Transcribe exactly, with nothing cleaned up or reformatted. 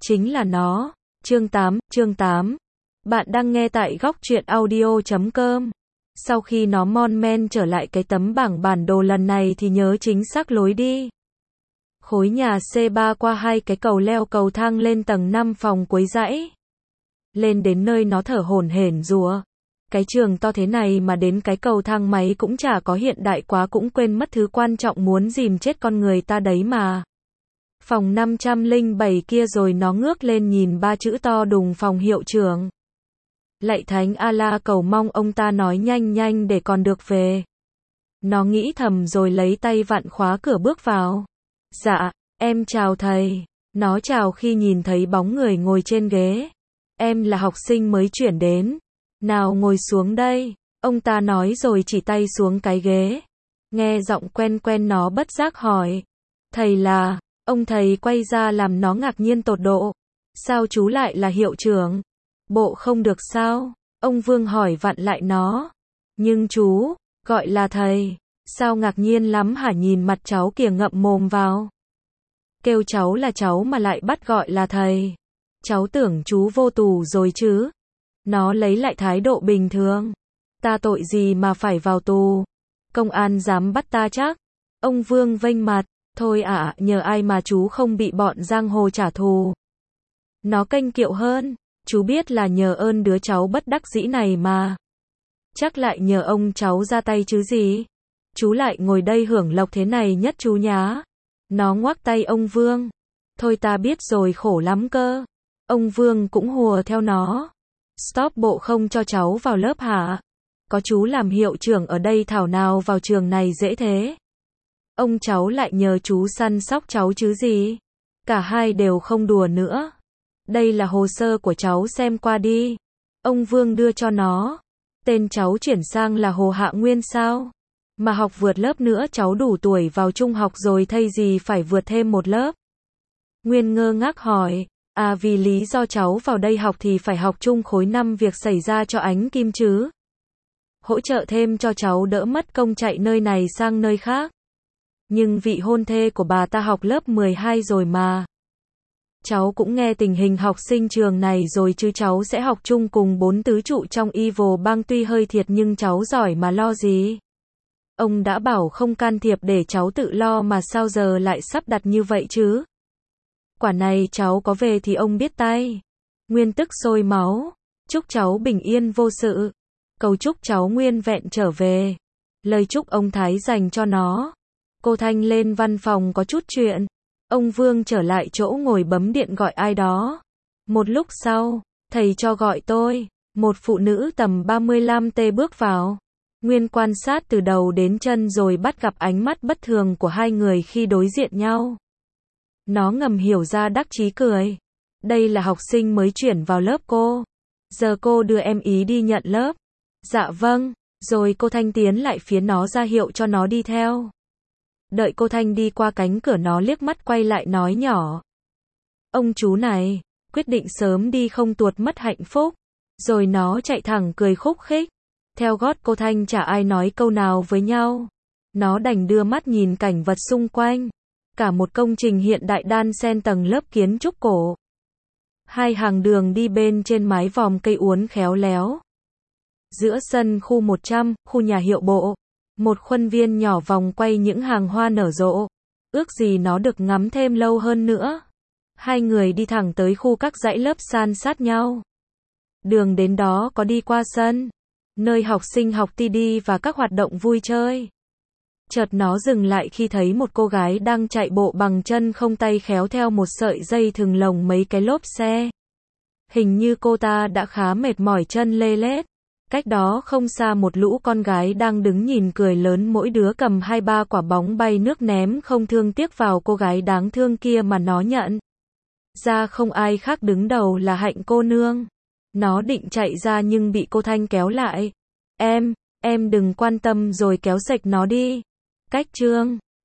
Chính là nó. Chương tám, chương tám. Bạn đang nghe tại góc truyện audio chấm com. Sau khi nó mon men trở lại cái tấm bảng bản đồ lần này thì nhớ chính xác lối đi. Khối nhà xê ba qua hai cái cầu leo cầu thang lên tầng năm phòng cuối dãy. Lên đến nơi nó thở hổn hển rủa. Cái trường to thế này mà đến cái cầu thang máy cũng chả có hiện đại quá, cũng quên mất thứ quan trọng muốn dìm chết con người ta đấy mà. Phòng năm trăm lẻ bảy kia rồi nó ngước lên nhìn ba chữ to đùng phòng hiệu trưởng. Lạy thánh Allah, cầu mong ông ta nói nhanh nhanh để còn được về. Nó nghĩ thầm rồi lấy tay vặn khóa cửa bước vào. Dạ, em chào thầy. Nó chào khi nhìn thấy bóng người ngồi trên ghế. Em là học sinh mới chuyển đến. Nào ngồi xuống đây. Ông ta nói rồi chỉ tay xuống cái ghế. Nghe giọng quen quen nó bất giác hỏi. Thầy là... Ông thầy quay ra làm nó ngạc nhiên tột độ. Sao chú lại là hiệu trưởng? Bộ không được sao? Ông Vương hỏi vặn lại nó. Nhưng chú, gọi là thầy. Sao ngạc nhiên lắm hả, nhìn mặt cháu kìa, ngậm mồm vào. Kêu cháu là cháu mà lại bắt gọi là thầy. Cháu tưởng chú vô tù rồi chứ. Nó lấy lại thái độ bình thường. Ta tội gì mà phải vào tù? Công an dám bắt ta chắc? Ông Vương vênh mặt. Thôi ạ, à, nhờ ai mà chú không bị bọn giang hồ trả thù. Nó kênh kiệu hơn. Chú biết là nhờ ơn đứa cháu bất đắc dĩ này mà. Chắc lại nhờ ông cháu ra tay chứ gì. Chú lại ngồi đây hưởng lộc thế này nhất chú nhá. Nó ngoắc tay ông Vương. Thôi ta biết rồi, khổ lắm cơ. Ông Vương cũng hùa theo nó. Stop, bộ không cho cháu vào lớp hả? Có chú làm hiệu trưởng ở đây thảo nào vào trường này dễ thế. Ông cháu lại nhờ chú săn sóc cháu chứ gì. Cả hai đều không đùa nữa. Đây là hồ sơ của cháu, xem qua đi. Ông Vương đưa cho nó. Tên cháu chuyển sang là Hồ Hạ Nguyên sao? Mà học vượt lớp nữa, cháu đủ tuổi vào trung học rồi, thay gì phải vượt thêm một lớp? Nguyên ngơ ngác hỏi. À, vì lý do cháu vào đây học thì phải học chung khối năm, việc xảy ra cho Ánh Kim chứ. Hỗ trợ thêm cho cháu đỡ mất công chạy nơi này sang nơi khác. Nhưng vị hôn thê của bà ta học lớp mười hai rồi mà. Cháu cũng nghe tình hình học sinh trường này rồi chứ, cháu sẽ học chung cùng bốn tứ trụ trong Evil Bang, tuy hơi thiệt nhưng cháu giỏi mà lo gì. Ông đã bảo không can thiệp để cháu tự lo mà sao giờ lại sắp đặt như vậy chứ. Quả này cháu có về thì ông biết tay. Nguyên tức sôi máu. Chúc cháu bình yên vô sự. Cầu chúc cháu nguyên vẹn trở về. Lời chúc ông Thái dành cho nó. Cô Thanh lên văn phòng có chút chuyện. Ông Vương trở lại chỗ ngồi bấm điện gọi ai đó. Một lúc sau, thầy cho gọi tôi. Một phụ nữ tầm ba mươi lăm tuổi bước vào. Nguyên quan sát từ đầu đến chân rồi bắt gặp ánh mắt bất thường của hai người khi đối diện nhau. Nó ngầm hiểu ra, đắc chí cười. Đây là học sinh mới chuyển vào lớp cô. Giờ cô đưa em ý đi nhận lớp. Dạ vâng. Rồi cô Thanh tiến lại phía nó ra hiệu cho nó đi theo. Đợi cô Thanh đi qua cánh cửa, nó liếc mắt quay lại nói nhỏ. Ông chú này, quyết định sớm đi không tuột mất hạnh phúc. Rồi nó chạy thẳng cười khúc khích. Theo gót cô Thanh chả ai nói câu nào với nhau. Nó đành đưa mắt nhìn cảnh vật xung quanh. Cả một công trình hiện đại đan xen tầng lớp kiến trúc cổ. Hai hàng đường đi bên trên mái vòm cây uốn khéo léo. Giữa sân khu một trăm, khu nhà hiệu bộ. Một khuôn viên nhỏ vòng quay những hàng hoa nở rộ. Ước gì nó được ngắm thêm lâu hơn nữa. Hai người đi thẳng tới khu các dãy lớp san sát nhau. Đường đến đó có đi qua sân, nơi học sinh học ti đi và các hoạt động vui chơi. Chợt nó dừng lại khi thấy một cô gái đang chạy bộ bằng chân không tay khéo theo một sợi dây thừng lồng mấy cái lốp xe. Hình như cô ta đã khá mệt mỏi, chân lê lết. Cách đó không xa một lũ con gái đang đứng nhìn cười lớn, mỗi đứa cầm hai ba quả bóng bay nước ném không thương tiếc vào cô gái đáng thương kia mà nó nhận ra không ai khác đứng đầu là Hạnh cô nương. Nó định chạy ra nhưng bị cô Thanh kéo lại. Em, em đừng quan tâm, rồi kéo sạch nó đi. Cách chương